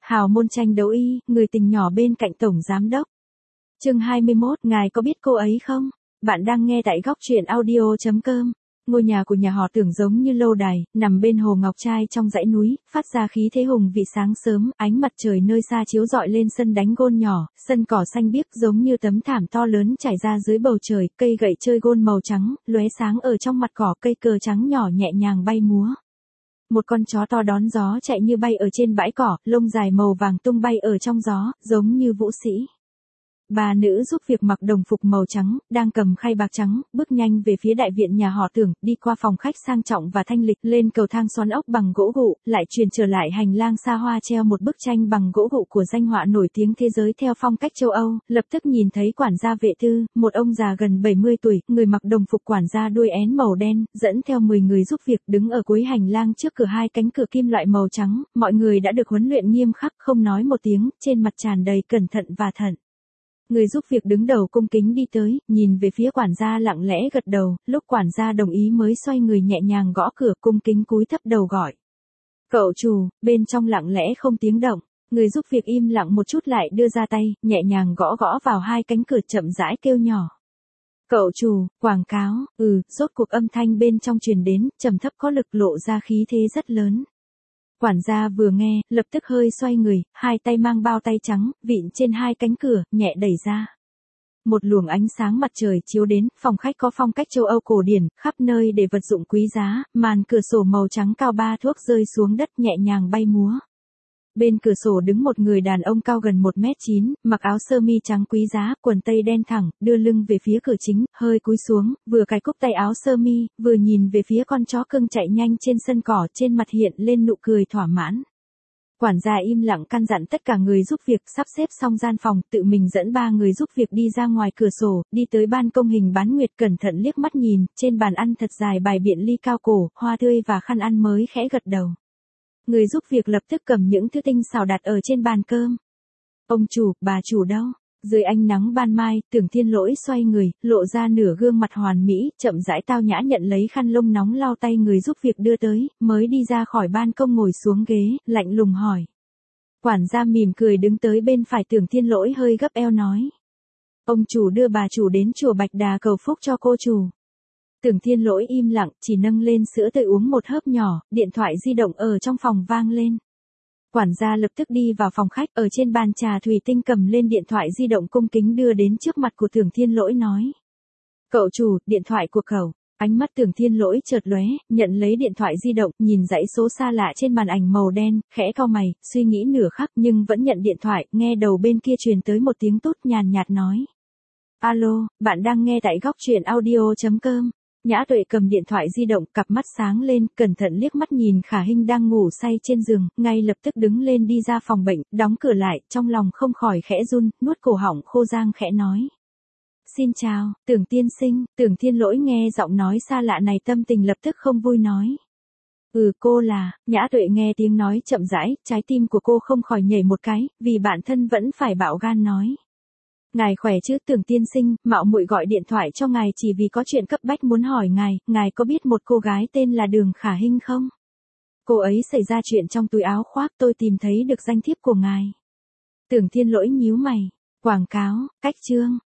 Hào môn tranh đấu y, người tình nhỏ bên cạnh tổng giám đốc. Chương 21, ngài có biết cô ấy không? Bạn đang nghe tại góc truyện audio.com. Ngôi nhà của nhà họ Tưởng giống như lâu đài, nằm bên hồ ngọc trai trong dãy núi, phát ra khí thế hùng vị sáng sớm, ánh mặt trời nơi xa chiếu rọi lên sân đánh gôn nhỏ, sân cỏ xanh biếc giống như tấm thảm to lớn trải ra dưới bầu trời, cây gậy chơi gôn màu trắng, lóe sáng ở trong mặt cỏ, cây cờ trắng nhỏ nhẹ nhàng bay múa. Một con chó to đón gió chạy như bay ở trên bãi cỏ, lông dài màu vàng tung bay ở trong gió, giống như vũ sĩ. Bà nữ giúp việc mặc đồng phục màu trắng, đang cầm khay bạc trắng, bước nhanh về phía đại viện nhà họ Tưởng, đi qua phòng khách sang trọng và thanh lịch, lên cầu thang xoắn ốc bằng gỗ gụ, lại truyền trở lại hành lang xa hoa treo một bức tranh bằng gỗ gụ của danh họa nổi tiếng thế giới theo phong cách châu Âu, lập tức nhìn thấy quản gia vệ tư, một ông già gần 70 tuổi, người mặc đồng phục quản gia đuôi én màu đen, dẫn theo 10 người giúp việc đứng ở cuối hành lang trước cửa hai cánh cửa kim loại màu trắng, mọi người đã được huấn luyện nghiêm khắc, không nói một tiếng, trên mặt tràn đầy cẩn thận và thận. Người giúp việc đứng đầu cung kính đi tới, nhìn về phía quản gia lặng lẽ gật đầu, lúc quản gia đồng ý mới xoay người nhẹ nhàng gõ cửa, cung kính cúi thấp đầu gọi. Cậu chủ, bên trong lặng lẽ không tiếng động, người giúp việc im lặng một chút lại đưa ra tay, nhẹ nhàng gõ gõ vào hai cánh cửa chậm rãi kêu nhỏ. Cậu chủ, quảng cáo, rốt cuộc âm thanh bên trong truyền đến, trầm thấp có lực lộ ra khí thế rất lớn. Quản gia vừa nghe, lập tức hơi xoay người, hai tay mang bao tay trắng, vịn trên hai cánh cửa, nhẹ đẩy ra. Một luồng ánh sáng mặt trời chiếu đến, phòng khách có phong cách châu Âu cổ điển, khắp nơi để vật dụng quý giá, màn cửa sổ màu trắng cao 3 thước rơi xuống đất nhẹ nhàng bay múa. Bên cửa sổ đứng một người đàn ông cao gần 1m9, mặc áo sơ mi trắng quý giá, quần tây đen thẳng, đưa lưng về phía cửa chính, hơi cúi xuống, vừa cài cúc tay áo sơ mi, vừa nhìn về phía con chó cưng chạy nhanh trên sân cỏ, trên mặt hiện lên nụ cười thỏa mãn. Quản gia im lặng căn dặn tất cả người giúp việc, sắp xếp xong gian phòng, tự mình dẫn 3 người giúp việc đi ra ngoài cửa sổ, đi tới ban công hình bán nguyệt, cẩn thận liếc mắt nhìn, trên bàn ăn thật dài bày biện ly cao cổ, hoa tươi và khăn ăn mới khẽ gật đầu. Người giúp việc lập tức cầm những thứ tinh xảo đặt ở trên bàn cơm. Ông chủ, bà chủ đâu? Dưới ánh nắng ban mai, Tưởng Thiên Lỗi xoay người, lộ ra nửa gương mặt hoàn mỹ, chậm rãi tao nhã nhận lấy khăn lông nóng lau tay người giúp việc đưa tới, mới đi ra khỏi ban công ngồi xuống ghế, lạnh lùng hỏi. Quản gia mỉm cười đứng tới bên phải Tưởng Thiên Lỗi hơi gấp eo nói. Ông chủ đưa bà chủ đến chùa Bạch Đà cầu phúc cho cô chủ. Tưởng Thiên Lỗi im lặng, chỉ nâng lên sữa tươi uống một hớp nhỏ, điện thoại di động ở trong phòng vang lên. Quản gia lập tức đi vào phòng khách, ở trên bàn trà thủy tinh cầm lên điện thoại di động cung kính đưa đến trước mặt của Tưởng Thiên Lỗi nói. Cậu chủ, điện thoại của cậu. Ánh mắt Tưởng Thiên Lỗi chợt lóe, nhận lấy điện thoại di động, nhìn dãy số xa lạ trên màn ảnh màu đen, khẽ cau mày, suy nghĩ nửa khắc nhưng vẫn nhận điện thoại, nghe đầu bên kia truyền tới một tiếng tút nhàn nhạt nói. Alo, bạn đang nghe tại góc truyện audio.com. Nhã Tuệ cầm điện thoại di động, cặp mắt sáng lên, cẩn thận liếc mắt nhìn Khả Hinh đang ngủ say trên giường, ngay lập tức đứng lên đi ra phòng bệnh, đóng cửa lại, trong lòng không khỏi khẽ run, nuốt cổ họng khô rang khẽ nói. Xin chào, Tưởng tiên sinh. Tưởng Thiên Lỗi nghe giọng nói xa lạ này tâm tình lập tức không vui nói. Cô là. Nhã Tuệ nghe tiếng nói chậm rãi, trái tim của cô không khỏi nhảy một cái, vì bản thân vẫn phải bạo gan nói. Ngài khỏe chứ? Tưởng tiên sinh, mạo muội gọi điện thoại cho ngài chỉ vì có chuyện cấp bách muốn hỏi ngài có biết một cô gái tên là Đường Khả Hinh không? Cô ấy xảy ra chuyện trong túi áo khoác, tôi tìm thấy được danh thiếp của ngài. Tưởng Thiên Lỗi nhíu mày. Quảng cáo, cách chương,